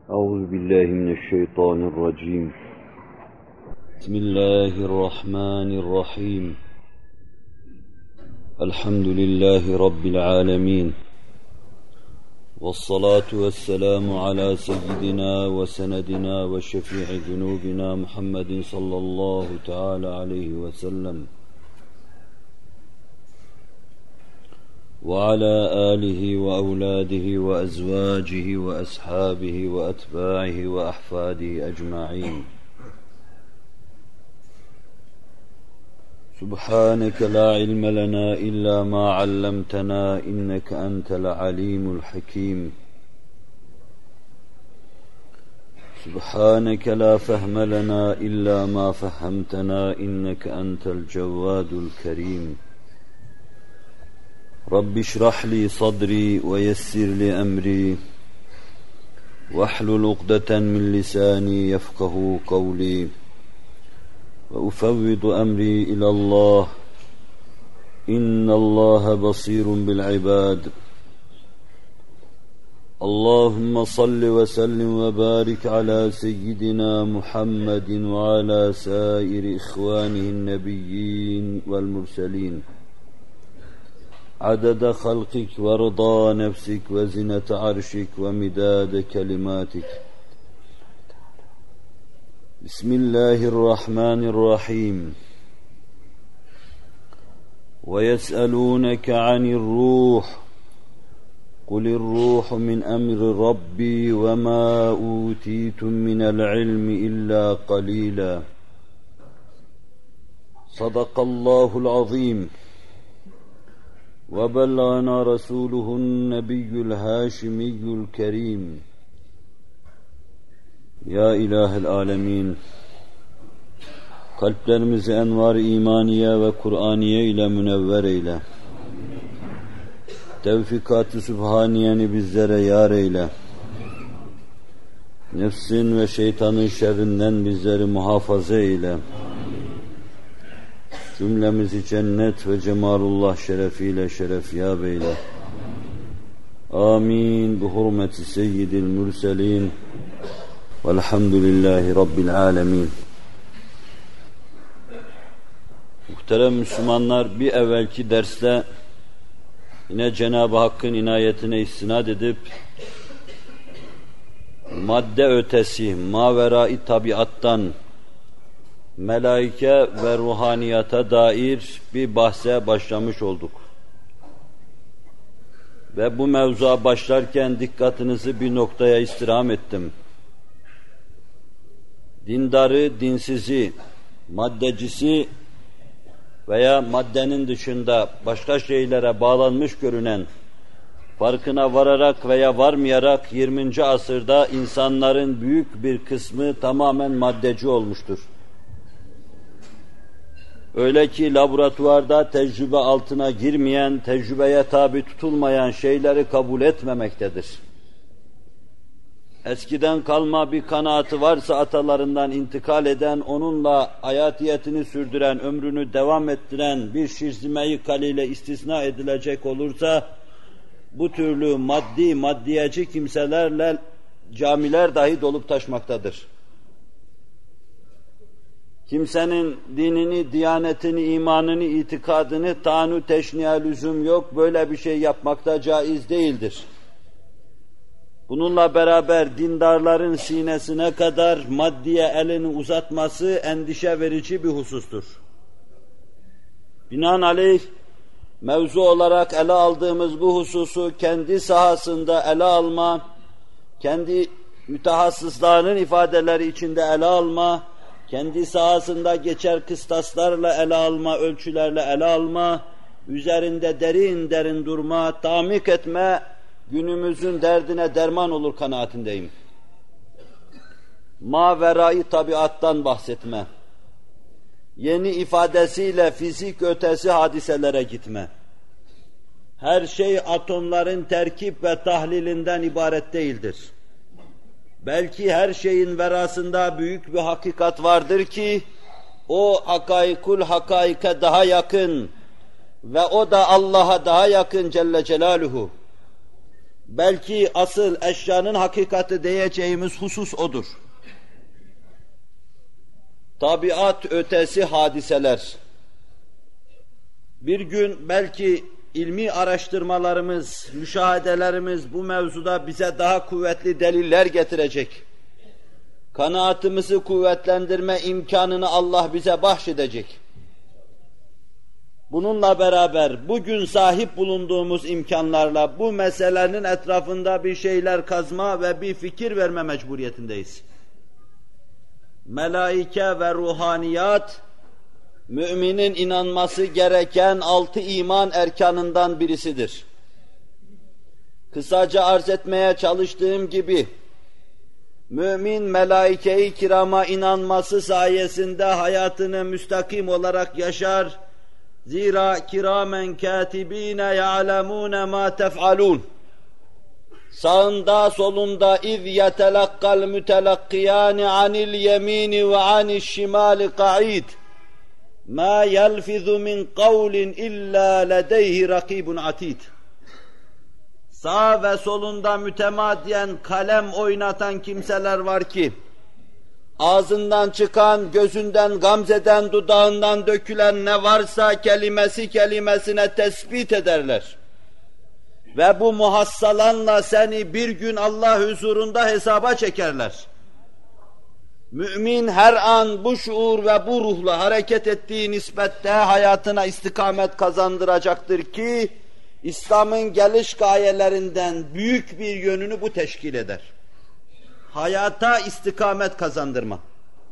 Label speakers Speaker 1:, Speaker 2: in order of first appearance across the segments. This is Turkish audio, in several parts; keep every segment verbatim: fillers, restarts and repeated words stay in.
Speaker 1: أعوذ بالله من الشيطان الرجيم. بسم الله الرحمن الرحيم. الحمد لله رب العالمين، والصلاة والسلام على سيدنا وسندنا وشفيع ذنوبنا محمد صلى الله تعالى عليه وسلم وعلى آله وأولاده وأزواجه وأصحابه وأتباعه وأحفاده أجمعين. سبحانك لا علم لنا إلا ما علمتنا إنك أنت العليم الحكيم. سبحانك لا فهم لنا إلا ما فهمتنا إنك أنت الجواد الكريم. رب اشرح لي صدري ويسر لي أمري واحلل عقدة من لساني يفقه قولي وأفوض أمري إلى الله إن الله بصير بالعباد. اللهم صل وسلم وبارك على سيدنا محمد وعلى سائر إخوانه النبيين والمرسلين عدد خلقك ورضا نفسك وزنة عرشك ومداد كلماتك. بسم الله الرحمن الرحيم. ويسألونك عن الروح قل الروح من أمر ربي وما أوتيتم من العلم إلا قليلا. صدق الله العظيم وبلغنا رسوله النبي الهاشمي الكريم. Ya İlahel Alemin, kalplerimizi envar-ı imaniye ve Kur'aniye ile münevver eyle. Tevfikat-ı Sübhaniyeni bizlere yar eyle. Nefsin ve şeytanın şerrinden bizleri muhafaza eyle. Cümlemizi cennet ve cemalullah şerefiyle şerefyab eyle. Amin. Bu hurmeti seyyidil mürselin. Velhamdülillahi Rabbil alemin. Muhterem Müslümanlar, bir evvelki derste yine Cenab-ı Hakk'ın inayetine istinad edip madde ötesi, maverai tabiattan melaike ve ruhaniyata dair bir bahse başlamış olduk. Ve bu mevzuya başlarken dikkatinizi bir noktaya istirham ettim. Dindarı, dinsizi, maddecisi veya maddenin dışında başka şeylere bağlanmış görünen, farkına vararak veya varmayarak yirminci asırda insanların büyük bir kısmı tamamen maddeci olmuştur. Öyle ki laboratuvarda tecrübe altına girmeyen, tecrübeye tabi tutulmayan şeyleri kabul etmemektedir. Eskiden kalma bir kanaatı varsa atalarından intikal eden, onunla hayatiyetini sürdüren, ömrünü devam ettiren bir şirzime-i kalile istisna edilecek olursa, bu türlü maddi, maddiyeci kimselerle camiler dahi dolup taşmaktadır. Kimsenin dinini, diyanetini, imanını, itikadını tanu teşniye lüzum yok, böyle bir şey yapmakta caiz değildir. Bununla beraber dindarların sinesine kadar maddiye elini uzatması endişe verici bir husustur. Binaenaleyh mevzu olarak ele aldığımız bu hususu kendi sahasında ele alma, kendi mütehassıslarının ifadeleri içinde ele alma, kendi sahasında geçer kıstaslarla ele alma, ölçülerle ele alma, üzerinde derin derin durma, tamik etme, günümüzün derdine derman olur kanaatindeyim. Maverai tabiattan bahsetme. Yeni ifadesiyle fizik ötesi hadiselere gitme. Her şey atomların terkip ve tahlilinden ibaret değildir. Belki her şeyin verasında büyük bir hakikat vardır ki, o hakaikul hakaike daha yakın ve o da Allah'a daha yakın Celle Celaluhu. Belki asıl eşyanın hakikati diyeceğimiz husus odur. Tabiat ötesi hadiseler. Bir gün belki ilmi araştırmalarımız, müşahedelerimiz bu mevzuda bize daha kuvvetli deliller getirecek. Kanaatimizi kuvvetlendirme imkanını Allah bize bahşedecek. Bununla beraber bugün sahip bulunduğumuz imkanlarla bu meselenin etrafında bir şeyler kazma ve bir fikir verme mecburiyetindeyiz. Melaike ve ruhaniyat, müminin inanması gereken altı iman erkanından birisidir. Kısaca arz etmeye çalıştığım gibi, mümin melaike-i kirama inanması sayesinde hayatını müstakim olarak yaşar. Zira kiramen katibine ya'lemune ma tef'alun. Sağında solunda iz yetelakkal mütelakkiyani anil yemini ve anil şimali qa'id. Ma yelfizu min kavlin illa ledeyhi rakibun atid. Sağ ve solunda mütemadiyen kalem oynatan kimseler var ki, ağzından çıkan, gözünden gamzeden, dudağından dökülen ne varsa kelimesi kelimesine tespit ederler. Ve bu muhassalanla seni bir gün Allah huzurunda hesaba çekerler. Mümin her an bu şuur ve bu ruhla hareket ettiği nispette hayatına istikamet kazandıracaktır ki, İslam'ın geliş gayelerinden büyük bir yönünü bu teşkil eder. Hayata istikamet kazandırma.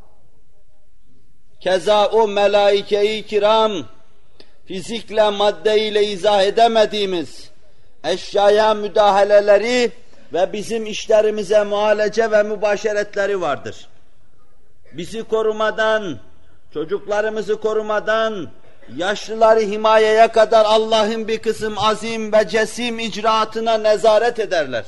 Speaker 1: Keza o melaike-i kiram, fizikle, maddeyle izah edemediğimiz eşyaya müdahaleleri ve bizim işlerimize muhalece ve mübaşeretleri vardır. Bizi korumadan, çocuklarımızı korumadan, yaşlıları himayeye kadar Allah'ın bir kısım azim ve cesim icraatına nezaret ederler.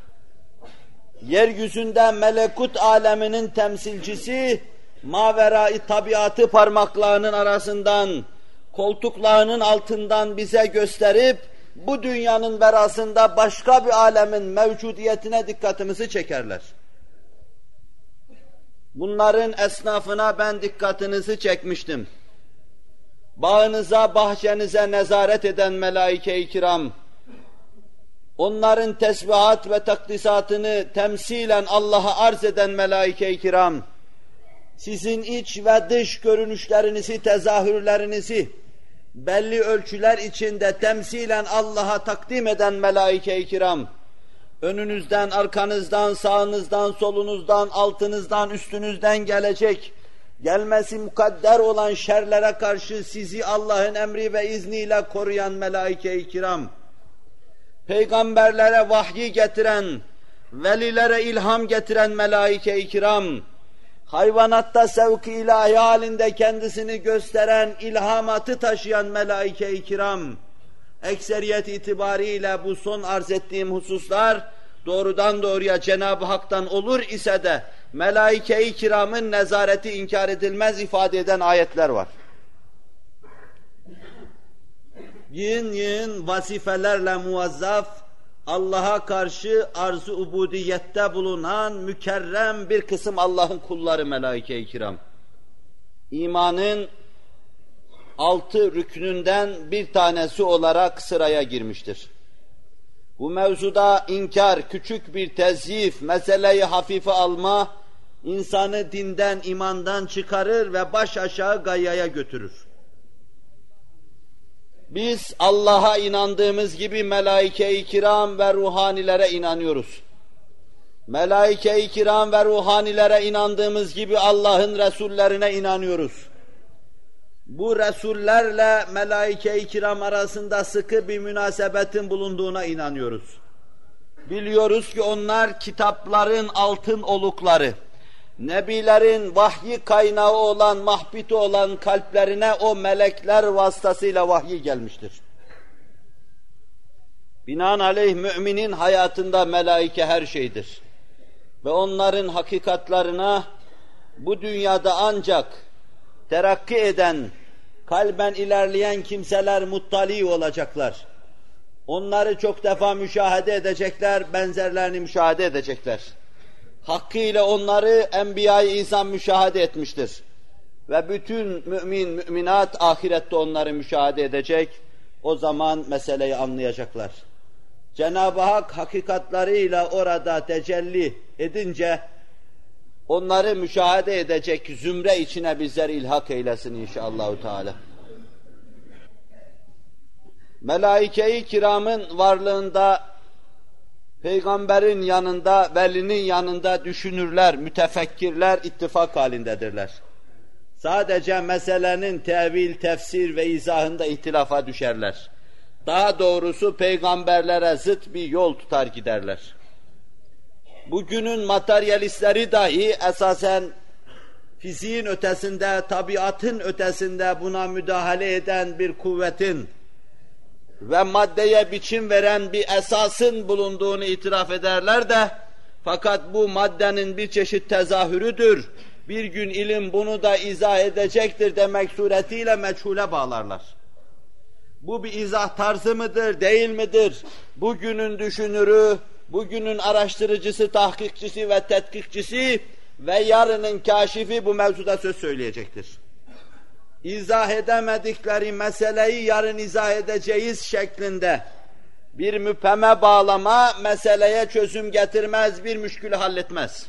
Speaker 1: Yeryüzünde melekut aleminin temsilcisi, mavera-i tabiatı parmaklarının arasından, koltuklarının altından bize gösterip, bu dünyanın verasında başka bir alemin mevcudiyetine dikkatimizi çekerler. Bunların esnafına ben dikkatinizi çekmiştim. Bağınıza, bahçenize nezaret eden melaike-i kiram, onların tesbihat ve takdisatını temsilen Allah'a arz eden melaike-i kiram, sizin iç ve dış görünüşlerinizi, tezahürlerinizi belli ölçüler içinde temsilen Allah'a takdim eden melaike-i kiram, önünüzden, arkanızdan, sağınızdan, solunuzdan, altınızdan, üstünüzden gelecek, gelmesi mukadder olan şerlere karşı sizi Allah'ın emri ve izniyle koruyan melaike-i kiram, peygamberlere vahyi getiren, velilere ilham getiren melaike-i kiram, hayvanatta sevk-i ilahi halinde kendisini gösteren, ilhamatı taşıyan melaike-i kiram, ekseriyet itibariyle bu son arz ettiğim hususlar, doğrudan doğruya Cenab-ı Hak'tan olur ise de, melaike-i kiramın nezareti inkar edilmez ifade eden ayetler var. Yığın yığın vazifelerle muvazzaf, Allah'a karşı arz-ı ubudiyette bulunan mükerrem bir kısım Allah'ın kulları melaike-i kiram. İmanın altı rüknünden bir tanesi olarak sıraya girmiştir. Bu mevzuda inkar, küçük bir tezyif, meseleyi hafife alma, insanı dinden, imandan çıkarır ve baş aşağı gayyaya götürür. Biz Allah'a inandığımız gibi melaike-i kiram ve ruhanilere inanıyoruz. Melaike-i kiram ve ruhanilere inandığımız gibi Allah'ın Resullerine inanıyoruz. Bu Resullerle melaike-i kiram arasında sıkı bir münasebetin bulunduğuna inanıyoruz. Biliyoruz ki onlar kitapların altın olukları, nebilerin vahyi kaynağı olan, mahbiti olan kalplerine o melekler vasıtasıyla vahiy gelmiştir. Binaenaleyh müminin hayatında melaike her şeydir. Ve onların hakikatlarına bu dünyada ancak terakki eden, kalben ilerleyen kimseler muttali olacaklar. Onları çok defa müşahede edecekler, benzerlerini müşahede edecekler. Hakkıyla onları Enbiya-i İzam müşahede etmiştir. Ve bütün mümin, müminat ahirette onları müşahede edecek. O zaman meseleyi anlayacaklar. Cenab-ı Hak hakikatlarıyla orada tecelli edince onları müşahede edecek zümre içine bizleri ilhak eylesin inşallahü teala. Melaike-i kiramın varlığında, peygamberin yanında, velinin yanında düşünürler, mütefekkirler ittifak halindedirler. Sadece meselenin tevil, tefsir ve izahında ihtilafa düşerler. Daha doğrusu peygamberlere zıt bir yol tutar giderler. Bugünün materyalistleri dahi esasen fiziğin ötesinde, tabiatın ötesinde buna müdahale eden bir kuvvetin ve maddeye biçim veren bir esasın bulunduğunu itiraf ederler de, fakat bu maddenin bir çeşit tezahürüdür, bir gün ilim bunu da izah edecektir demek suretiyle meçhule bağlarlar. Bu bir izah tarzı mıdır, değil midir? Bugünün düşünürü, bugünün araştırıcısı, tahkikçisi ve tetkikçisi ve yarının kâşifi bu mevzuda söz söyleyecektir. İzah edemedikleri meseleyi yarın izah edeceğiz şeklinde bir müpheme bağlama meseleye çözüm getirmez, bir müşkülü halletmez.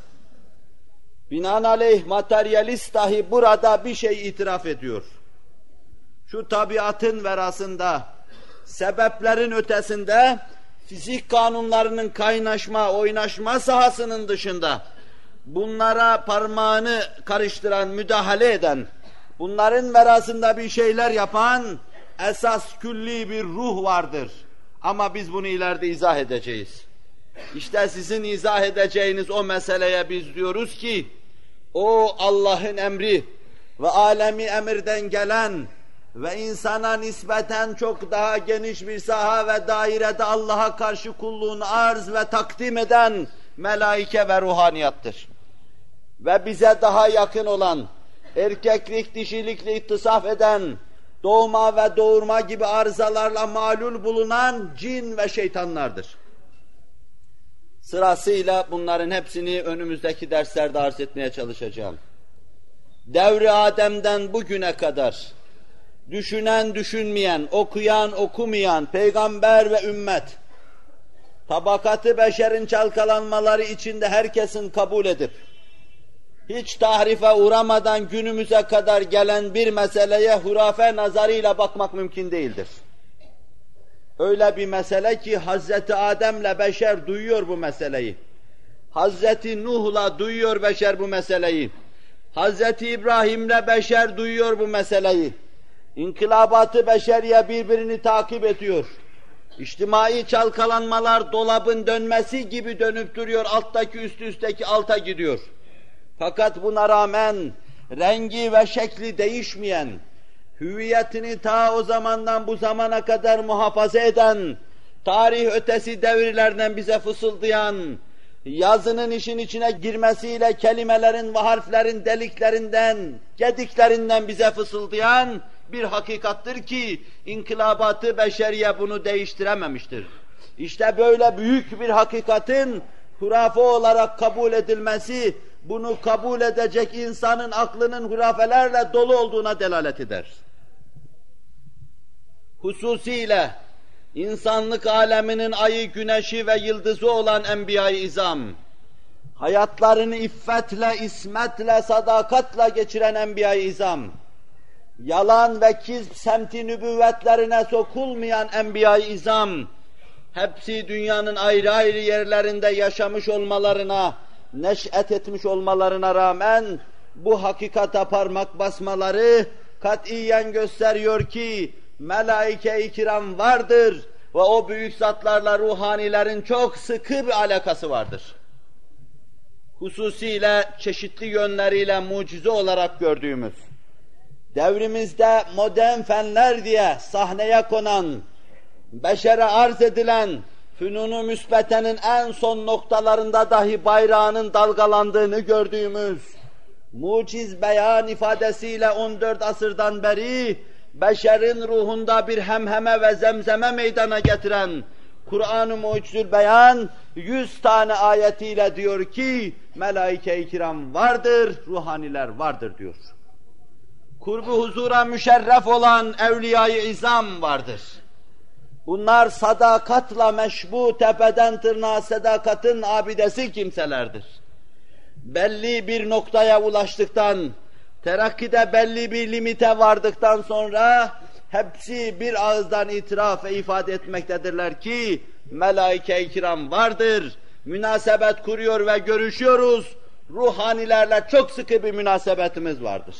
Speaker 1: Binaenaleyh materyalist dahi burada bir şey itiraf ediyor. Şu tabiatın verasında, sebeplerin ötesinde, fizik kanunlarının kaynaşma, oynaşma sahasının dışında, bunlara parmağını karıştıran, müdahale eden, bunların verasında bir şeyler yapan, esas külli bir ruh vardır. Ama biz bunu ileride izah edeceğiz. İşte sizin izah edeceğiniz o meseleye biz diyoruz ki, o Allah'ın emri ve alemi emirden gelen ve insana nispeten çok daha geniş bir saha ve dairede Allah'a karşı kulluğunu arz ve takdim eden melaike ve ruhaniyattır. Ve bize daha yakın olan, erkeklik, dişilikle ittisaf eden, doğma ve doğurma gibi arızalarla malul bulunan cin ve şeytanlardır. Sırasıyla bunların hepsini önümüzdeki derslerde arz etmeye çalışacağım. Devri Adem'den bugüne kadar düşünen, düşünmeyen, okuyan, okumayan, peygamber ve ümmet, tabakatı beşerin çalkalanmaları içinde herkesin kabul edip, hiç tahrife uğramadan günümüze kadar gelen bir meseleye hurafe nazarıyla bakmak mümkün değildir. Öyle bir mesele ki Hazreti Adem'le beşer duyuyor bu meseleyi. Hazreti Nuh'la duyuyor beşer bu meseleyi. Hazreti İbrahim'le beşer duyuyor bu meseleyi. İnkılabat-ı beşeriye birbirini takip ediyor. İçtimai çalkalanmalar dolabın dönmesi gibi dönüp duruyor, alttaki üstü üstteki alta gidiyor. Fakat buna rağmen rengi ve şekli değişmeyen, hüviyetini ta o zamandan bu zamana kadar muhafaza eden, tarih ötesi devirlerden bize fısıldayan, yazının işin içine girmesiyle kelimelerin ve harflerin deliklerinden, gediklerinden bize fısıldayan bir hakikattır ki inkılabat-ı beşeriye bunu değiştirememiştir. İşte böyle büyük bir hakikatin hurafe olarak kabul edilmesi, bunu kabul edecek insanın aklının hurafelerle dolu olduğuna delalet eder. Hususiyle insanlık aleminin ayı, güneşi ve yıldızı olan Enbiya-i İzam, hayatlarını iffetle, ismetle, sadakatle geçiren Enbiya-i İzam, yalan ve kizb semti nübüvvetlerine sokulmayan Enbiya-i İzam, hepsi dünyanın ayrı ayrı yerlerinde yaşamış olmalarına, neş'et etmiş olmalarına rağmen bu hakikate parmak basmaları katiyen gösteriyor ki melaike-i kiram vardır ve o büyük zatlarla ruhanilerin çok sıkı bir alakası vardır. Hususiyle çeşitli yönleriyle mucize olarak gördüğümüz, devrimizde modern fenler diye sahneye konan, beşere arz edilen, fünun-u müsbetenin en son noktalarında dahi bayrağının dalgalandığını gördüğümüz, muciz beyan ifadesiyle on dört asırdan beri beşerin ruhunda bir hemheme ve zemzeme meydana getiren Kur'an-ı Mucizül Beyan yüz tane ayetiyle diyor ki melaike-i kiram vardır, ruhaniler vardır diyor. Kurbu huzura müşerref olan evliya-i izam vardır. Bunlar sadakatla meşbu, tepeden tırnağa sadakatın abidesi kimselerdir. Belli bir noktaya ulaştıktan, terakkide belli bir limite vardıktan sonra hepsi bir ağızdan itiraf ve ifade etmektedirler ki melaike-i kiram vardır, münasebet kuruyor ve görüşüyoruz, ruhanilerle çok sıkı bir münasebetimiz vardır.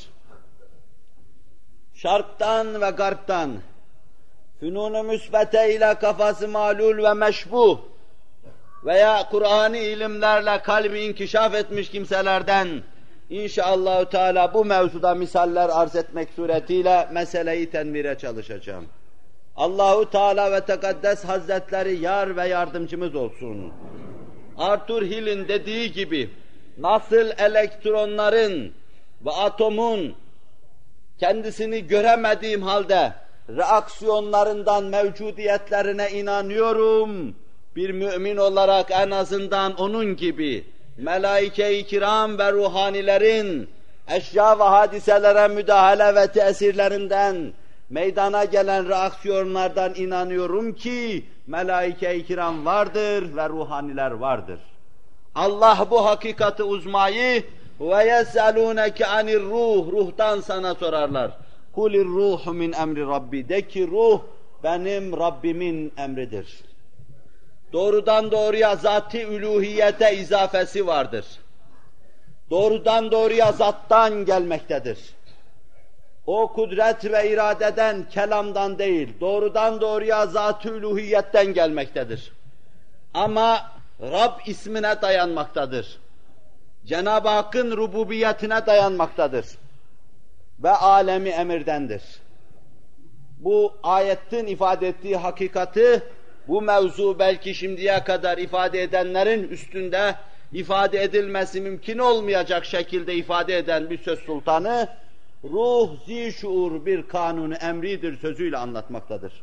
Speaker 1: Şarktan ve garptan, fünun-u müsbete ile kafası malul ve meşbuh veya Kur'an'ı ilimlerle kalbi inkişaf etmiş kimselerden İnşallahü Teala bu mevzuda misaller arz etmek suretiyle meseleyi tenvire çalışacağım. Allahu Teala ve Tekaddes Hazretleri yar ve yardımcımız olsun. Arthur Hill'in dediği gibi nasıl elektronların ve atomun kendisini göremediğim halde reaksiyonlarından mevcudiyetlerine inanıyorum, bir mümin olarak en azından onun gibi melaike-i kiram ve ruhanilerin eşya ve hadiselere müdahale ve tesirlerinden meydana gelen reaksiyonlardan inanıyorum ki melaike-i kiram vardır ve ruhaniler vardır. Allah bu hakikati uzmayı ve yeselûneke anir ruh, ruhtan sana sorarlar. Kulir ruhu min emri Rabbi, de ki ruh benim Rabbimin emridir. Doğrudan doğruya zat-ı uluhiyete izafesi vardır. Doğrudan doğruya zattan gelmektedir. O kudret ve iradeden, kelamdan değil, doğrudan doğruya zat-ı uluhiyetten gelmektedir. Ama Rab ismine dayanmaktadır. Cenab-ı Hakk'ın rububiyetine dayanmaktadır. Ve alemi emirdendir. Bu ayetin ifade ettiği hakikati, bu mevzu belki şimdiye kadar ifade edenlerin üstünde ifade edilmesi mümkün olmayacak şekilde ifade eden bir söz sultanı, ruh zî-şuur bir kanun-u emridir sözüyle anlatmaktadır.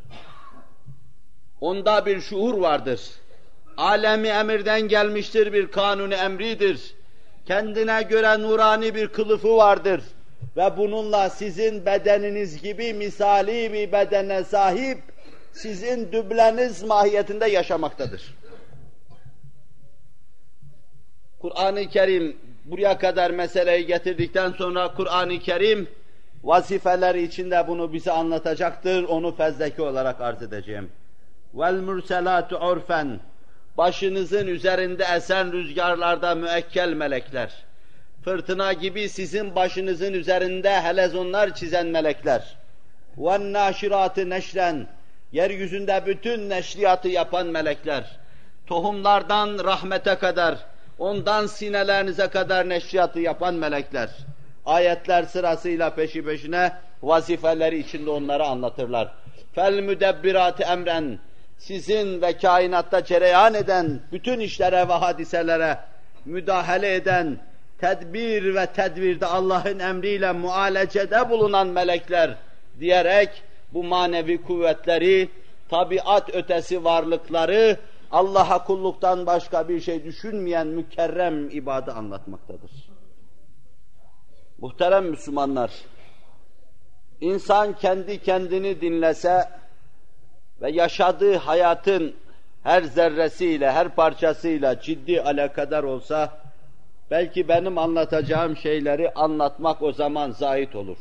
Speaker 1: Onda bir şuur vardır. Alemi emirden gelmiştir, bir kanun-u emridir. Kendine göre nurani bir kılıfı vardır. Ve bununla sizin bedeniniz gibi misali bir bedene sahip, sizin dübleniz mahiyetinde yaşamaktadır. Kur'an-ı Kerim buraya kadar meseleyi getirdikten sonra Kur'an-ı Kerim vazifeleri içinde bunu bize anlatacaktır. Onu fezleke olarak arz edeceğim. Vel murselatu urfen, başınızın üzerinde esen rüzgarlarda müekkel melekler, fırtına gibi sizin başınızın üzerinde helezonlar çizen melekler, ven naşiratı neşren, yeryüzünde bütün neşriyatı yapan melekler, tohumlardan rahmete kadar, ondan sinelerinize kadar neşriyatı yapan melekler, ayetler sırasıyla peşi peşine vazifeleri içinde onları anlatırlar. Fel müdebbirati emren, sizin ve kainatta cereyan eden bütün işlere ve hadiselere müdahale eden, tedbir ve tedvirde Allah'ın emriyle mualecede bulunan melekler diyerek bu manevi kuvvetleri, tabiat ötesi varlıkları, Allah'a kulluktan başka bir şey düşünmeyen mükerrem ibadı anlatmaktadır. Muhterem Müslümanlar, insan kendi kendini dinlese ve yaşadığı hayatın her zerresiyle, her parçasıyla ciddi alakadar olsa, belki benim anlatacağım şeyleri anlatmak o zaman zahit olur.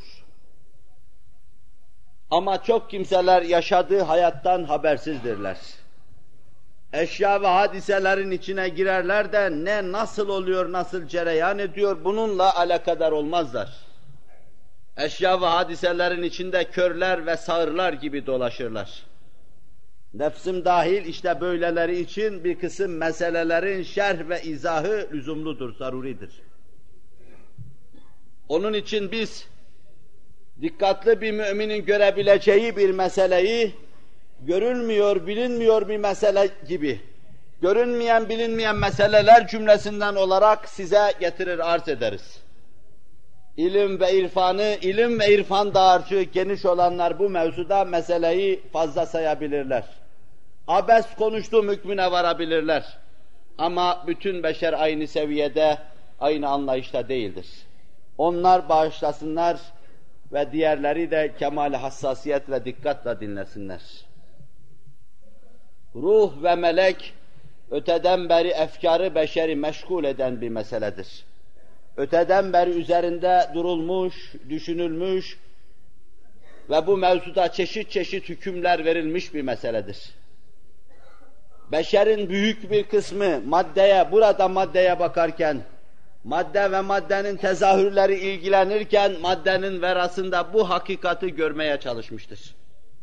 Speaker 1: Ama çok kimseler yaşadığı hayattan habersizdirler. Eşya ve hadiselerin içine girerler de ne nasıl oluyor, nasıl cereyan ediyor bununla alakadar olmazlar. Eşya ve hadiselerin içinde körler ve sağırlar gibi dolaşırlar. Nefsim dahil işte böyleleri için bir kısım meselelerin şerh ve izahı lüzumludur, zaruridir. Onun için biz dikkatli bir müminin görebileceği bir meseleyi görünmüyor, bilinmiyor bir mesele gibi, görünmeyen, bilinmeyen meseleler cümlesinden olarak size getirir, arz ederiz. İlim ve irfanı, ilim ve irfan dağarcığı geniş olanlar bu mevzuda meseleyi fazla sayabilirler. Abes konuştuğum hükmüne varabilirler. Ama bütün beşer aynı seviyede, aynı anlayışta değildir. Onlar bağışlasınlar ve diğerleri de kemal-i hassasiyet ve dikkatle dinlesinler. Ruh ve melek, öteden beri efkarı beşeri meşgul eden bir meseledir. Öteden beri üzerinde durulmuş, düşünülmüş ve bu mevzuda çeşit çeşit hükümler verilmiş bir meseledir. Beşerin büyük bir kısmı maddeye, burada maddeye bakarken, madde ve maddenin tezahürleri ilgilenirken, maddenin verasında bu hakikati görmeye çalışmıştır.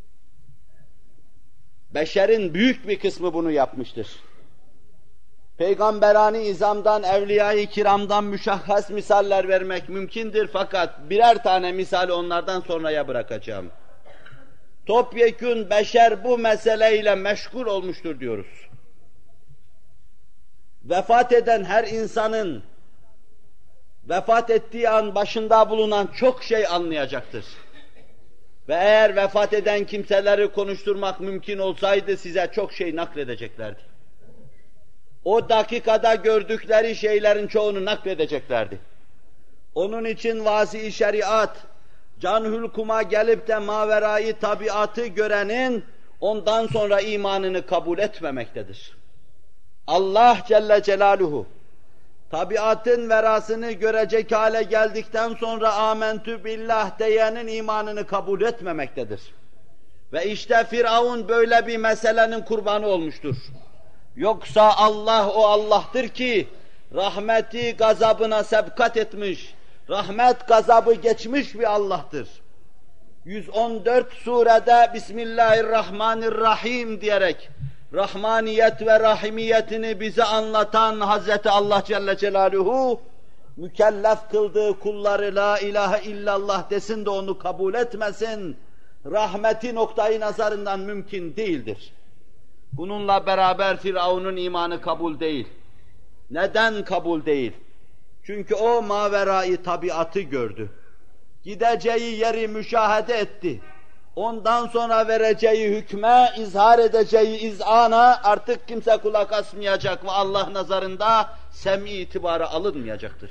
Speaker 1: Beşerin büyük bir kısmı bunu yapmıştır. Peygamberani izamdan, evliya-i kiramdan müşahhas misaller vermek mümkündür fakat birer tane misali onlardan sonraya bırakacağım. Topyekün beşer bu meseleyle meşgul olmuştur diyoruz. Vefat eden her insanın vefat ettiği an başında bulunan çok şey anlayacaktır. Ve eğer vefat eden kimseleri konuşturmak mümkün olsaydı size çok şey nakledeceklerdi. O dakikada gördükleri şeylerin çoğunu nakledeceklerdi. Onun için vazi-i şeriat, canhül kuma gelip de maverayı tabiatı görenin ondan sonra imanını kabul etmemektedir. Allah Celle Celaluhu tabiatın verasını görecek hale geldikten sonra amentü billah diyenin imanını kabul etmemektedir. Ve işte Firavun böyle bir meselenin kurbanı olmuştur. Yoksa Allah o Allah'tır ki rahmeti gazabına sebkat etmiş, rahmet gazabı geçmiş bir Allah'tır. yüz on dört surede Bismillahirrahmanirrahim diyerek rahmaniyet ve rahimiyetini bize anlatan Hazreti Allah Celle Celaluhu mükellef kıldığı kulları la ilahe illallah desin de onu kabul etmesin, rahmeti noktayı nazarından mümkün değildir. Bununla beraber Firavun'un imanı kabul değil. Neden kabul değil? Çünkü o maverayı tabiatı gördü. Gideceği yeri müşahede etti. Ondan sonra vereceği hükme, izhar edeceği izana artık kimse kulak asmayacak ve Allah nazarında sem'i itibarı alınmayacaktır.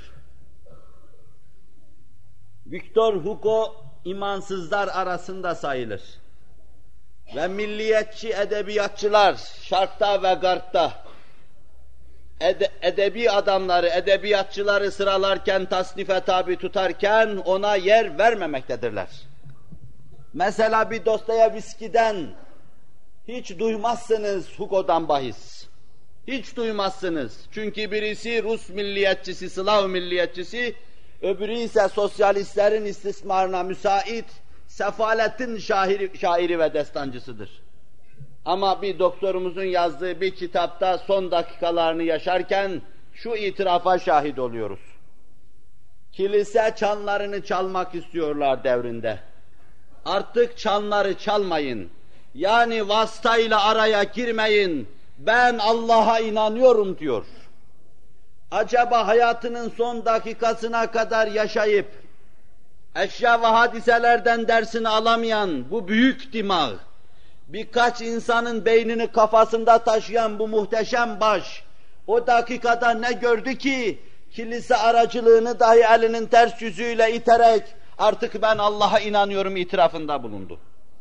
Speaker 1: Victor Hugo imansızlar arasında sayılır. Ve milliyetçi edebiyatçılar şarkta ve garpta ede, edebi adamları, edebiyatçıları sıralarken, tasnife tabi tutarken ona yer vermemektedirler. Mesela bir Dostoyevski'den hiç duymazsınız Hugo'dan bahis. Hiç duymazsınız. Çünkü birisi Rus milliyetçisi, Slav milliyetçisi, öbürü ise sosyalistlerin istismarına müsait, sefaletin şairi, şairi ve destancısıdır. Ama bir doktorumuzun yazdığı bir kitapta son dakikalarını yaşarken şu itirafa şahit oluyoruz. Kilise çanlarını çalmak istiyorlar devrinde. Artık çanları çalmayın. Yani vasıtayla araya girmeyin. Ben Allah'a inanıyorum diyor. Acaba hayatının son dakikasına kadar yaşayıp eşya ve hadiselerden dersini alamayan bu büyük dimağ, birkaç insanın beynini kafasında taşıyan bu muhteşem baş, o dakikada ne gördü ki, kilise aracılığını dahi elinin ters yüzüyle iterek, artık ben Allah'a inanıyorum itirafında bulundu.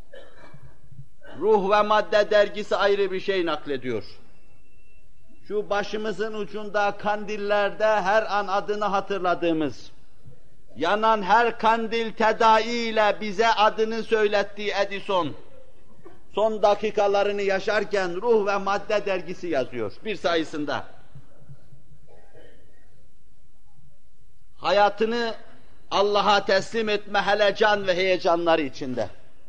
Speaker 1: Ruh ve Madde dergisi ayrı bir şey naklediyor. Şu başımızın ucunda kandillerde her an adını hatırladığımız, yanan her kandil tedaiyle bize adını söylettiği Edison, son dakikalarını yaşarken Ruh ve Madde dergisi yazıyor bir sayısında. Hayatını Allah'a teslim etme helecan ve heyecanları içinde.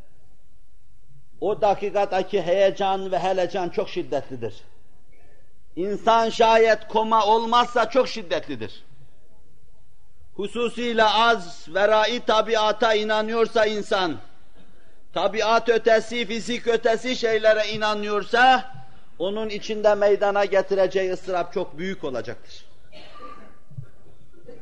Speaker 1: O dakikadaki heyecan ve helecan çok şiddetlidir. İnsan şayet koma olmazsa çok şiddetlidir. Hususiyle az verai tabiata inanıyorsa insan, tabiat ötesi, fizik ötesi şeylere inanıyorsa, onun içinde meydana getireceği ıstırap çok büyük olacaktır.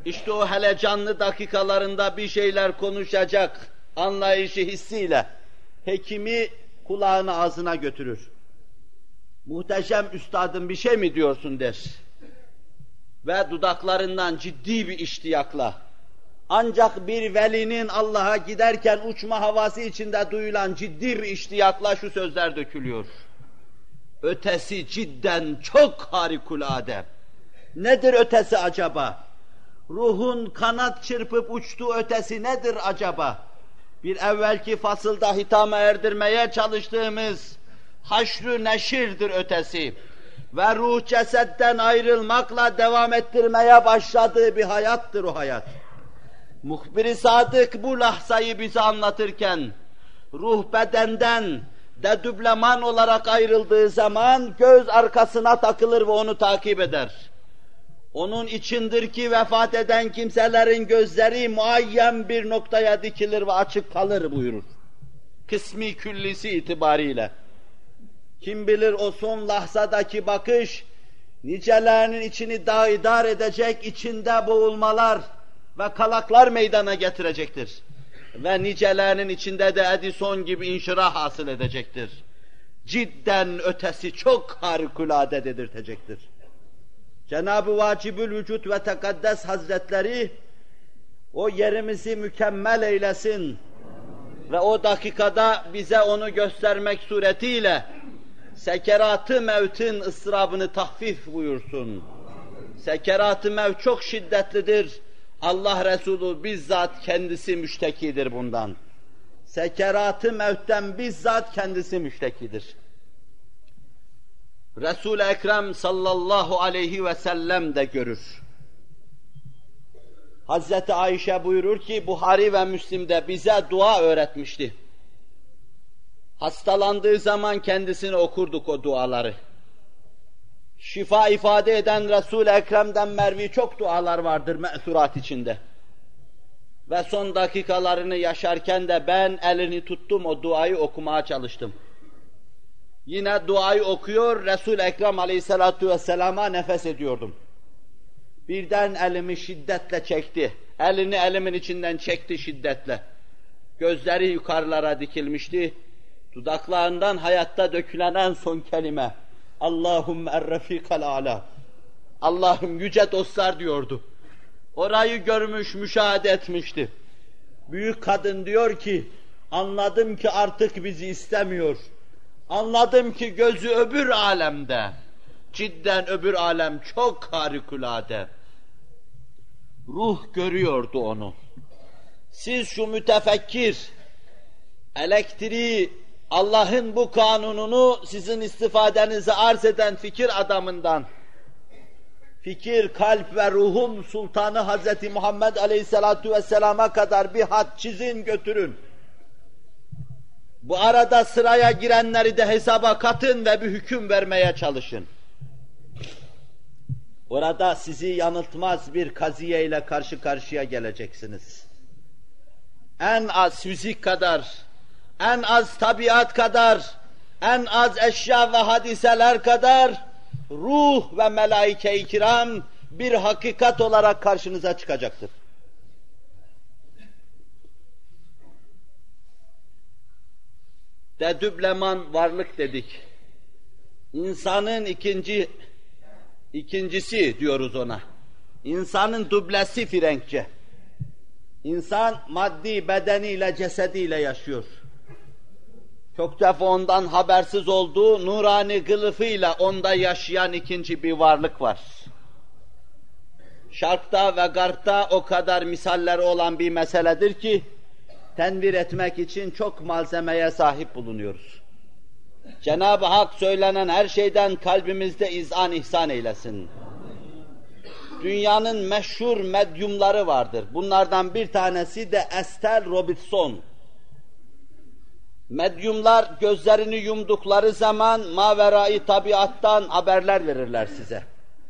Speaker 1: İşte o hele canlı dakikalarında bir şeyler konuşacak anlayışı hissiyle hekimi kulağını ağzına götürür. Muhteşem üstadım bir şey mi diyorsun der. Ve dudaklarından ciddi bir iştiyakla, ancak bir velinin Allah'a giderken uçma havası içinde duyulan ciddi bir iştiyakla şu sözler dökülüyor. Ötesi cidden çok harikulade. Nedir ötesi acaba? Ruhun kanat çırpıp uçtuğu ötesi nedir acaba? Bir evvelki fasılda hitama erdirmeye çalıştığımız haşr-ı neşirdir ötesi. Ve ruh cesetten ayrılmakla devam ettirmeye başladığı bir hayattır o hayat. Muhbir-i Sadık bu lahzayı bize anlatırken, ruh bedenden dedübleman olarak ayrıldığı zaman göz arkasına takılır ve onu takip eder. Onun içindir ki vefat eden kimselerin gözleri muayyen bir noktaya dikilir ve açık kalır buyurur. Kısmi küllisi itibariyle. Kim bilir o son lahzadaki bakış, nicelerinin içini dağidar edecek, içinde boğulmalar ve kalaklar meydana getirecektir. Ve nicelerinin içinde de Edison gibi inşirah hasıl edecektir. Cidden ötesi çok harikulade dedirtecektir. Cenab-ı Vacibül Vücut ve Tekaddes Hazretleri o yerimizi mükemmel eylesin ve o dakikada bize onu göstermek suretiyle sekerat-ı mevtin ıstırabını tahfif buyursun. Sekerat-ı mevt çok şiddetlidir. Allah Resulü bizzat kendisi müştekidir bundan. Sekerat-ı mevtten bizzat kendisi müştekidir. Resul-i Ekrem sallallahu aleyhi ve sellem de görür. Hazreti Ayşe buyurur ki Buhari ve Müslim'de bize dua öğretmişti. Hastalandığı zaman kendisine okurduk o duaları. Şifa ifade eden Resul-i Ekrem'den mervi çok dualar vardır me'surat içinde. Ve son dakikalarını yaşarken de ben elini tuttum, o duayı okumaya çalıştım. Yine duayı okuyor, Resul-i Ekrem aleyhissalatu vesselama nefes ediyordum. Birden elimi şiddetle çekti. Elini elimin içinden çekti şiddetle. Gözleri yukarılara dikilmişti. Dudaklarından hayatta dökülen en son kelime. Allahümme er-refikal a'la. Allah'ım yüce dostlar diyordu. Orayı görmüş, müşahede etmişti. Büyük kadın diyor ki, anladım ki artık bizi istemiyor. Anladım ki gözü öbür alemde. Cidden öbür alem çok harikulade. Ruh görüyordu onu. Siz şu mütefekkir, elektriği, Allah'ın bu kanununu sizin istifadenize arz eden fikir adamından, fikir, kalp ve ruhun sultanı Hazreti Muhammed Aleyhisselatu Vesselam'a kadar bir hat çizin götürün. Bu arada sıraya girenleri de hesaba katın ve bir hüküm vermeye çalışın. Orada sizi yanıltmaz bir kaziye ile karşı karşıya geleceksiniz. En az fizik kadar, en az tabiat kadar, en az eşya ve hadiseler kadar ruh ve melaike-i kiram bir hakikat olarak karşınıza çıkacaktır. Dedübleman varlık dedik. İnsanın ikinci, ikincisi diyoruz ona. İnsanın dublesi Frenkçe. İnsan maddi bedeniyle, cesediyle yaşıyor. Çok defa ondan habersiz olduğu nurani kılıfıyla onda yaşayan ikinci bir varlık var. Şarkta ve garpta o kadar misalleri olan bir meseledir ki, tenvir etmek için çok malzemeye sahip bulunuyoruz. Cenab-ı Hak söylenen her şeyden kalbimizde izan ihsan eylesin. Dünyanın meşhur medyumları vardır. Bunlardan bir tanesi de Estelle Robinson. Medyumlar gözlerini yumdukları zaman maverai tabiattan haberler verirler size.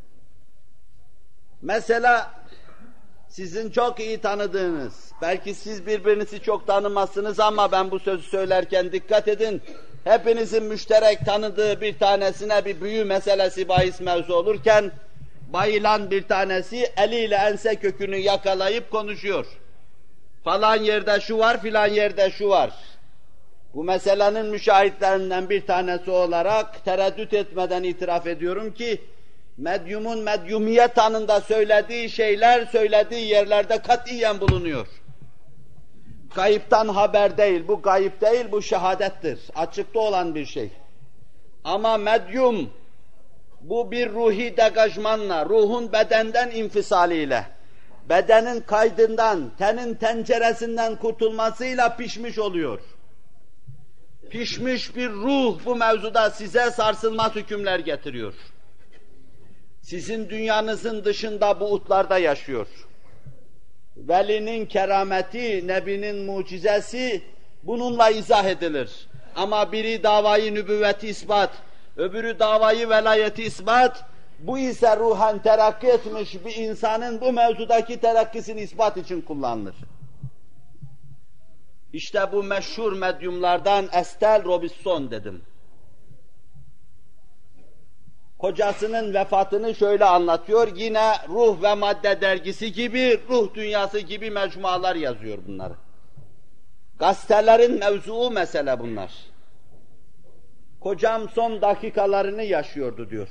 Speaker 1: Mesela sizin çok iyi tanıdığınız, belki siz birbirinizi çok tanımazsınız ama ben bu sözü söylerken dikkat edin, hepinizin müşterek tanıdığı bir tanesine bir büyü meselesi bahis mevzu olurken, bayılan bir tanesi eliyle ense kökünü yakalayıp konuşuyor. Falan yerde şu var, filan yerde şu var. Bu meselenin müşahitlerinden bir tanesi olarak tereddüt etmeden itiraf ediyorum ki, medyumun medyumiyet anında söylediği şeyler, söylediği yerlerde katiyen bulunuyor. Gayipten haber değil, bu gayip değil, bu şehadettir. Açıkta olan bir şey. Ama medyum, bu bir ruhi degajmanla, ruhun bedenden infisaliyle, bedenin kaydından, tenin tenceresinden kurtulmasıyla pişmiş oluyor. Pişmiş bir ruh bu mevzuda size sarsılmaz hükümler getiriyor. Sizin dünyanızın dışında bu utlarda yaşıyor. Velinin kerameti, nebinin mucizesi bununla izah edilir. Ama biri davayı nübüvveti ispat, öbürü davayı velayeti ispat, bu ise ruhen terakki etmiş bir insanın bu mevzudaki terakkisini ispat için kullanılır. İşte bu meşhur medyumlardan Estelle Robinson dedim. Kocasının vefatını şöyle anlatıyor, yine Ruh ve Madde dergisi gibi, Ruh Dünyası gibi mecmualar yazıyor bunları. Gazetelerin mevzuu mesele bunlar. Kocam son dakikalarını yaşıyordu diyor.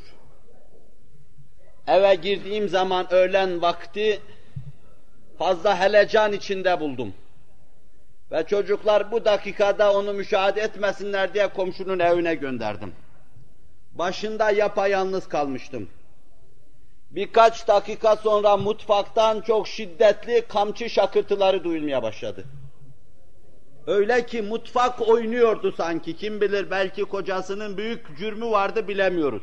Speaker 1: Eve girdiğim zaman öğlen vakti fazla helecan içinde buldum. Ve çocuklar bu dakikada onu müşahede etmesinler diye komşunun evine gönderdim. Başında yapayalnız kalmıştım. Birkaç dakika sonra mutfaktan çok şiddetli kamçı şakırtıları duyulmaya başladı. Öyle ki mutfak oynuyordu sanki, kim bilir belki kocasının büyük cürmü vardı bilemiyoruz.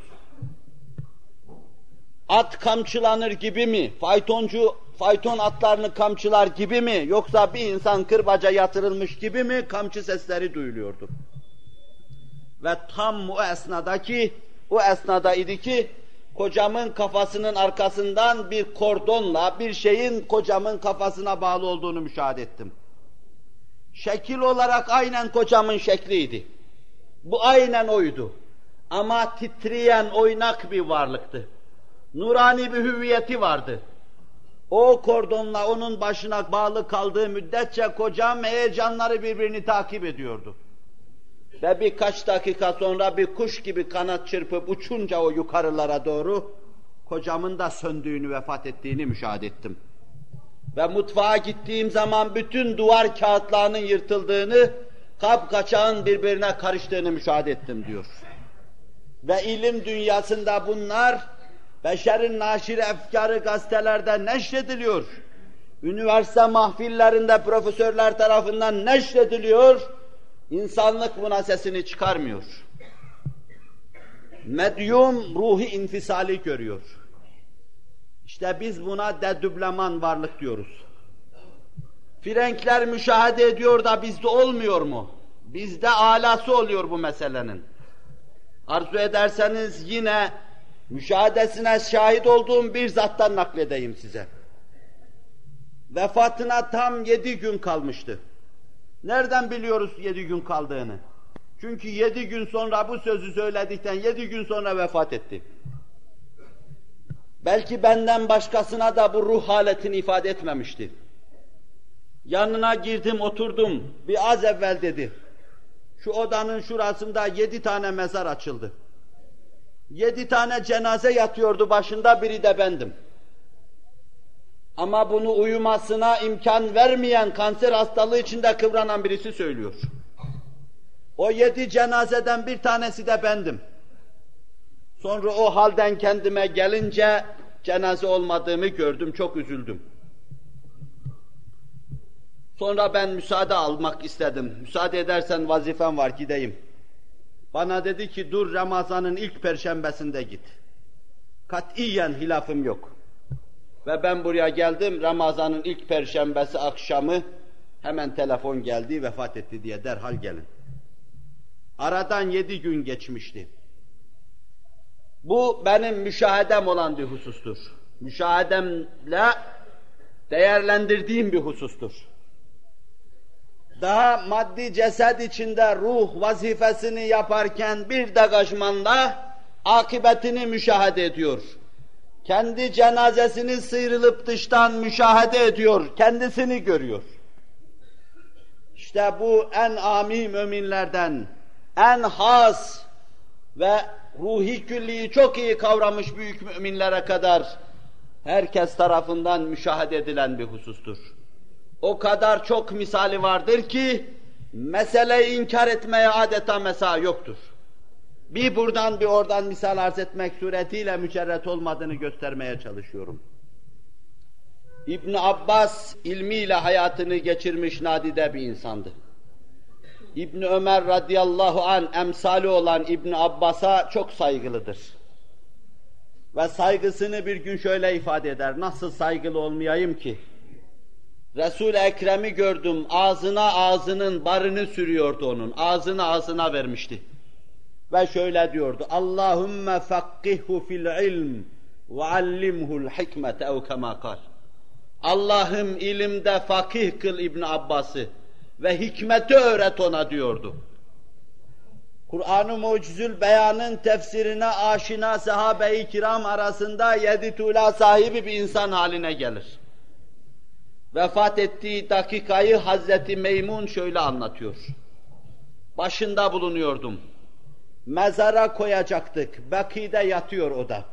Speaker 1: At kamçılanır gibi mi, faytoncu, fayton atlarını kamçılar gibi mi, yoksa bir insan kırbaca yatırılmış gibi mi kamçı sesleri duyuluyordu. Ve tam o esnadaki, o esnada idi ki, kocamın kafasının arkasından bir kordonla bir şeyin kocamın kafasına bağlı olduğunu müşahede ettim. Şekil olarak aynen kocamın şekliydi. Bu aynen oydu. Ama titreyen, oynak bir varlıktı. Nurani bir hüviyeti vardı. O kordonla onun başına bağlı kaldığı müddetçe kocam heyecanları birbirini takip ediyordu. Ve birkaç dakika sonra bir kuş gibi kanat çırpıp uçunca o yukarılara doğru kocamın da söndüğünü, vefat ettiğini müşahede ettim. Ve mutfağa gittiğim zaman bütün duvar kağıtlarının yırtıldığını, kapkaçağın birbirine karıştığını müşahede ettim diyor. Ve ilim dünyasında bunlar beşerin naşir efkarı gazetelerde neşrediliyor. Üniversite mahfillerinde profesörler tarafından neşrediliyor. İnsanlık buna sesini çıkarmıyor. Medyum ruhi infisali görüyor. İşte biz buna dedübleman varlık diyoruz. Frenkler müşahede ediyor da bizde olmuyor mu? Bizde alası oluyor bu meselenin. Arzu ederseniz yine müşahadesine şahit olduğum bir zattan nakledeyim size. Vefatına tam yedi gün kalmıştı. Nereden biliyoruz yedi gün kaldığını? Çünkü yedi gün sonra bu sözü söyledikten yedi gün sonra vefat etti. Belki benden başkasına da bu ruh haletini ifade etmemişti. Yanına girdim, oturdum. Bir az evvel dedi. Şu odanın şurasında yedi tane mezar açıldı. Yedi tane cenaze yatıyordu başında, biri de bendim. Ama bunu uyumasına imkan vermeyen, kanser hastalığı içinde kıvranan birisi söylüyor. O yedi cenazeden bir tanesi de bendim. Sonra o halden kendime gelince cenaze olmadığımı gördüm, çok üzüldüm. Sonra ben müsaade almak istedim. Müsaade edersen vazifem var, gideyim. Bana dedi ki dur, Ramazan'ın ilk perşembesinde git. Katiyen hilafım yok. Ve ben buraya geldim, Ramazan'ın ilk perşembesi akşamı hemen telefon geldi, vefat etti diye, derhal gelin. Aradan yedi gün geçmişti. Bu benim müşahedem olan bir husustur. Müşahedemle değerlendirdiğim bir husustur. Daha maddi ceset içinde ruh vazifesini yaparken bir degajmanla akıbetini müşahede ediyor. kendi cenazesini sıyrılıp dıştan müşahede ediyor, kendisini görüyor. İşte bu en âmi müminlerden, en has ve ruhi külliyi çok iyi kavramış büyük müminlere kadar herkes tarafından müşahede edilen bir husustur. O kadar çok misali vardır ki meseleyi inkar etmeye adeta mesa yoktur. Bir buradan bir oradan misal arz etmek suretiyle mücerret olmadığını göstermeye çalışıyorum. İbn Abbas ilmiyle hayatını geçirmiş nadide bir insandı. İbn Ömer radıyallahu an emsali olan İbn Abbas'a çok saygılıdır. Ve saygısını bir gün şöyle ifade eder. Nasıl saygılı olmayayım ki? Resul-i Ekrem'i gördüm, ağzına ağzının barını sürüyordu onun, ağzını ağzına vermişti. Ve şöyle diyordu, Allahümme fakkihhu fil ilm ve allimhul hikmete ev kema kal. Allah'ım ilimde fakih kıl İbn Abbas'ı ve hikmeti öğret ona diyordu. Kur'an-ı Mucizül Beyan'ın tefsirine aşina sahabe-i kiram arasında yedi tuğla sahibi bir insan haline gelir. Vefat ettiği dakikayı Hazreti Meymun şöyle anlatıyor. Başında bulunuyordum. Mezara koyacaktık. Bakî'de yatıyor o da.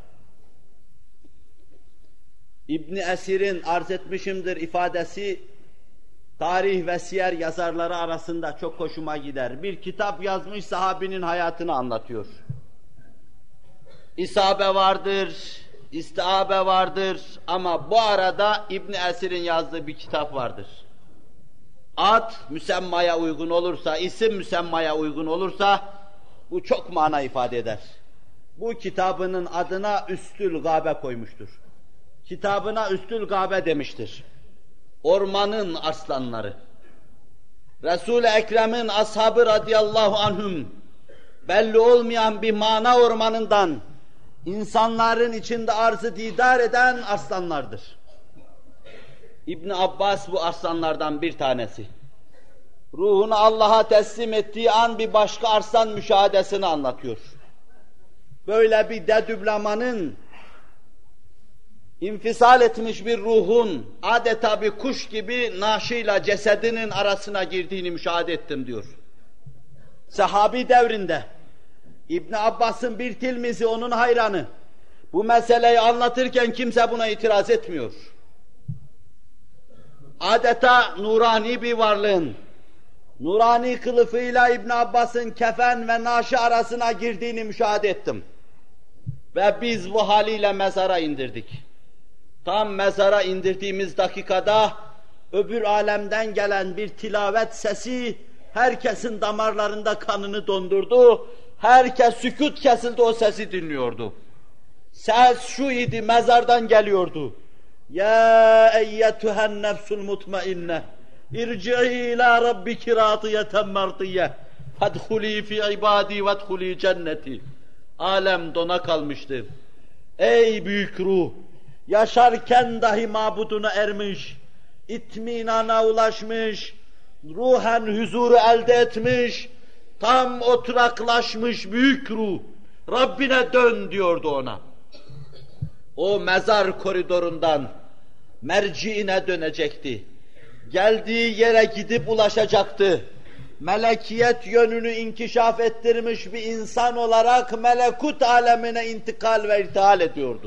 Speaker 1: İbn Esir'in arz etmişimdir ifadesi tarih ve siyer yazarları arasında çok hoşuma gider. Bir kitap yazmış sahabinin hayatını anlatıyor. İsabe vardır, istiabe vardır ama bu arada İbn Esir'in yazdığı bir kitap vardır. Ad müsemmaya uygun olursa, isim müsemmaya uygun olursa bu çok mana ifade eder. Bu kitabının adına Üstül Gabe koymuştur. Kitabına Üstül Gabe demiştir. Ormanın aslanları. Resul-i Ekrem'in ashabı radıyallahu anhum belli olmayan bir mana ormanından insanların içinde arzı didar eden aslanlardır. İbn Abbas bu aslanlardan bir tanesi. Ruhunu Allah'a teslim ettiği an bir başka arslan müşahadesini anlatıyor. Böyle bir dedüblamanın, infisal etmiş bir ruhun adeta bir kuş gibi naşıyla cesedinin arasına girdiğini müşahede ettim diyor. Sahabi devrinde İbn Abbas'ın bir tilmizi onun hayranı. Bu meseleyi anlatırken kimse buna itiraz etmiyor. Adeta nurani bir varlığın, nurani kılıfıyla İbn Abbas'ın kefen ve naşı arasına girdiğini müşahede ettim. Ve biz bu haliyle mezara indirdik. Tam mezara indirdiğimiz dakikada öbür alemden gelen bir tilavet sesi herkesin damarlarında kanını dondurdu. Herkes sükût kesildi, o sesi dinliyordu. Ses şu idi, mezardan geliyordu. Ya eyyetühen nefsul mutmainne irci'i ila rabbiki radiyeten mardiyye fedhulî fi ibadî vedhulî cenneti. Alem dona kalmıştı. Ey büyük ruh! Yaşarken dahi mabuduna ermiş, itminana ulaşmış, ruhen huzuru elde etmiş, tam oturaklaşmış büyük ruh, Rabbine dön diyordu ona. O mezar koridorundan merciine dönecekti. Geldiği yere gidip ulaşacaktı. Melekiyet yönünü inkişaf ettirmiş bir insan olarak melekut alemine intikal ve irtihal ediyordu.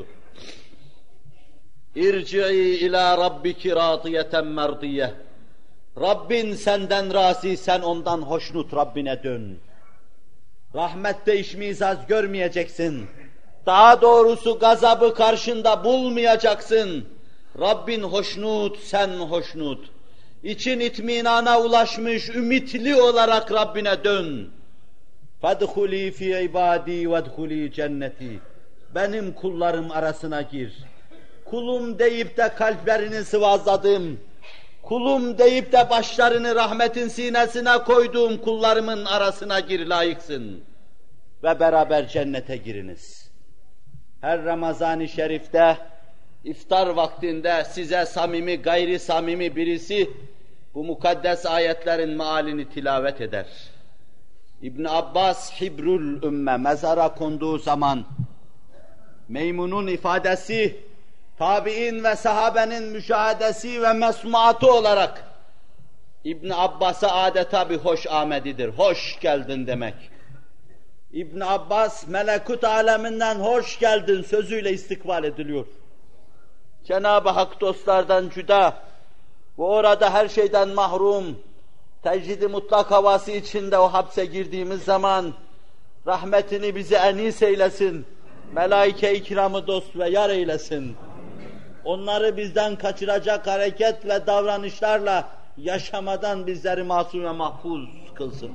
Speaker 1: İrci'i ila rabbiki radiyeten merdiyye. Rabbin senden razı, sen ondan hoşnut, Rabbine dön. Rahmette işmizaz görmeyeceksin. Daha doğrusu gazabı karşında bulmayacaksın. Rabbin hoşnut, sen hoşnut. İçin itminana ulaşmış, ümitli olarak Rabbine dön. فَدْخُلِي فِي عِبَادِي وَدْخُلِي cenneti. Benim kullarım arasına gir. Kulum deyip de kalplerini sıvazladım. Kulum deyip de başlarını rahmetin sinesine koyduğum kullarımın arasına gir, layıksın. Ve beraber cennete giriniz. Her Ramazan-ı Şerif'te, iftar vaktinde size samimi, gayri samimi birisi bu mukaddes ayetlerin mealini tilavet eder. İbn Abbas Hibrul Ümme mezara konduğu zaman Meymun'un ifadesi, tabi'in ve sahabenin müşahedesi ve mesmuatı olarak İbn Abbas'a adeta bir hoş amedidir. Hoş geldin demek. İbn Abbas melekut aleminden hoş geldin sözüyle istikbal ediliyor. Cenab-ı Hak dostlardan cüda ve orada her şeyden mahrum, tecrid-i mutlak havası içinde o hapse girdiğimiz zaman rahmetini bize enis eylesin, melaike-i kiramı dost ve yar eylesin. Onları bizden kaçıracak hareket ve davranışlarla yaşamadan bizleri masum ve mahfuz kılsın.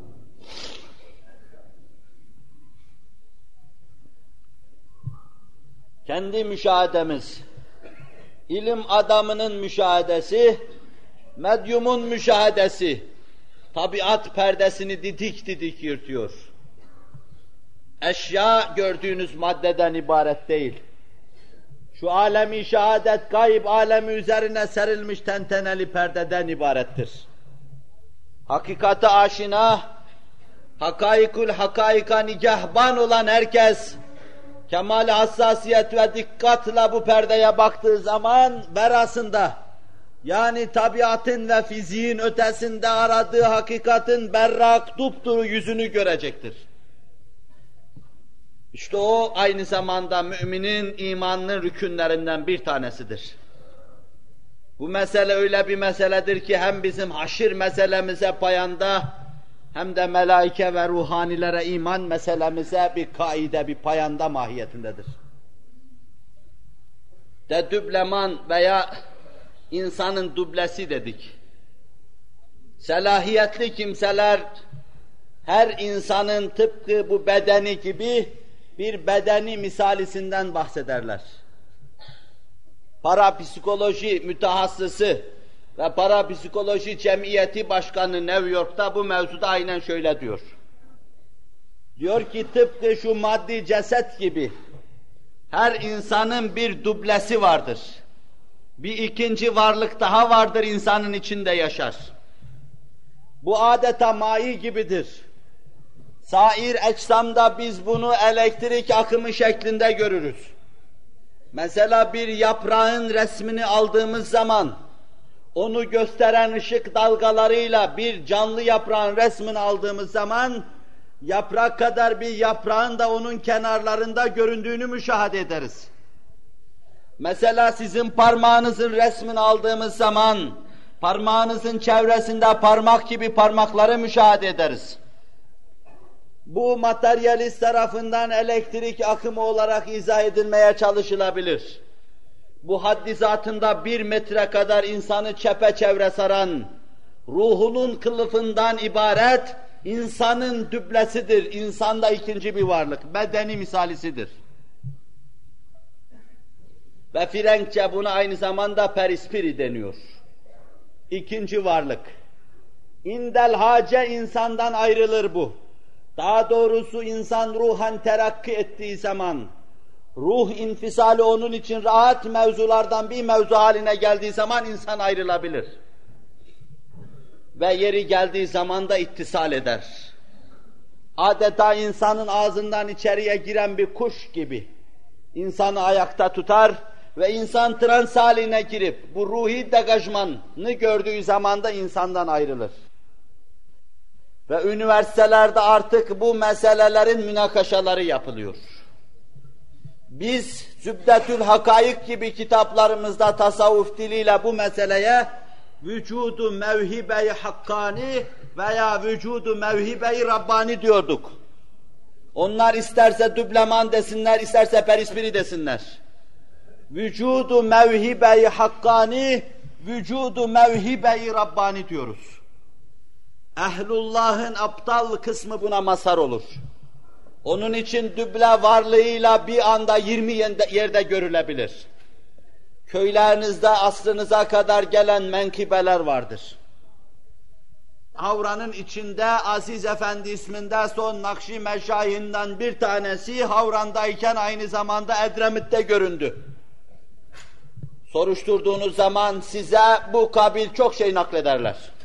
Speaker 1: Kendi müşahedemiz, ilim adamının müşahedesi, medyumun müşahedesi, tabiat perdesini didik didik yırtıyor. Eşya gördüğünüz maddeden ibaret değil. Şu alemi şehadet, gayb alemi üzerine serilmiş tenteneli perdeden ibarettir. Hakikate aşina, hakaikul hakaika nigahban olan herkes, kemal-i hassasiyet ve dikkatle bu perdeye baktığı zaman verasında, yani tabiatın ve fiziğin ötesinde aradığı hakikatin berrak, dupduru yüzünü görecektir. İşte o aynı zamanda müminin imanının rükünlerinden bir tanesidir. Bu mesele öyle bir meseledir ki hem bizim haşir meselemize payanda hem de melaike ve ruhanilere iman meselemize bir kaide, bir payanda mahiyetindedir. Dedübleman veya insanın dublesi dedik. Selahiyetli kimseler her insanın tıpkı bu bedeni gibi bir bedeni misalisinden bahsederler. Parapsikoloji mütehassısı ve Parapsikoloji Cemiyeti Başkanı New York'ta bu mevzuda aynen şöyle diyor. Diyor ki tıpkı şu maddi ceset gibi her insanın bir dublesi vardır. Bir ikinci varlık daha vardır, insanın içinde yaşar. Bu adeta mai gibidir. Sair ecsamda biz bunu elektrik akımı şeklinde görürüz. Mesela bir yaprağın resmini aldığımız zaman, onu gösteren ışık dalgalarıyla bir canlı yaprağın resmini aldığımız zaman, yaprak kadar bir yaprağın da onun kenarlarında göründüğünü müşahede ederiz. Mesela sizin parmağınızın resmini aldığımız zaman, parmağınızın çevresinde parmak gibi parmakları müşahede ederiz. Bu materyalist tarafından elektrik akımı olarak izah edilmeye çalışılabilir. Bu haddi zatında bir metre kadar insanı çepeçevre saran, ruhunun kılıfından ibaret, insanın düblesidir, insanda ikinci bir varlık, bedeni misalisidir. Ve Frenkçe buna aynı zamanda perispiri deniyor. İkinci varlık. İndel hace insandan ayrılır bu. Daha doğrusu insan ruhen terakki ettiği zaman, ruh infisali onun için rahat mevzulardan bir mevzu haline geldiği zaman insan ayrılabilir. Ve yeri geldiği zaman da ittisal eder. Adeta insanın ağzından içeriye giren bir kuş gibi insanı ayakta tutar ve insan trans haline girip bu ruhi degajmanı gördüğü zaman da insandan ayrılır. Ve üniversitelerde artık bu meselelerin münakaşaları yapılıyor. Biz Zübdetül Hakaik gibi kitaplarımızda tasavvuf diliyle bu meseleye vücudu mevhibe-i hakkani veya vücudu mevhibe-i rabbani diyorduk. Onlar isterse dübleman desinler, isterse perispiri desinler. Vücudu mevhibe-i hakkani, vücudu mevhibe-i rabbani diyoruz. Ehlullah'ın aptal kısmı buna mazhar olur. Onun için düble varlığıyla bir anda yirmi yerde görülebilir. Köylerinizde asrınıza kadar gelen menkıbeler vardır. Havranın içinde Aziz Efendi isminde son Nakşi meşayihinden bir tanesi Havran'dayken aynı zamanda Edremit'te göründü. Soruşturduğunuz zaman size bu kabil çok şey naklederler.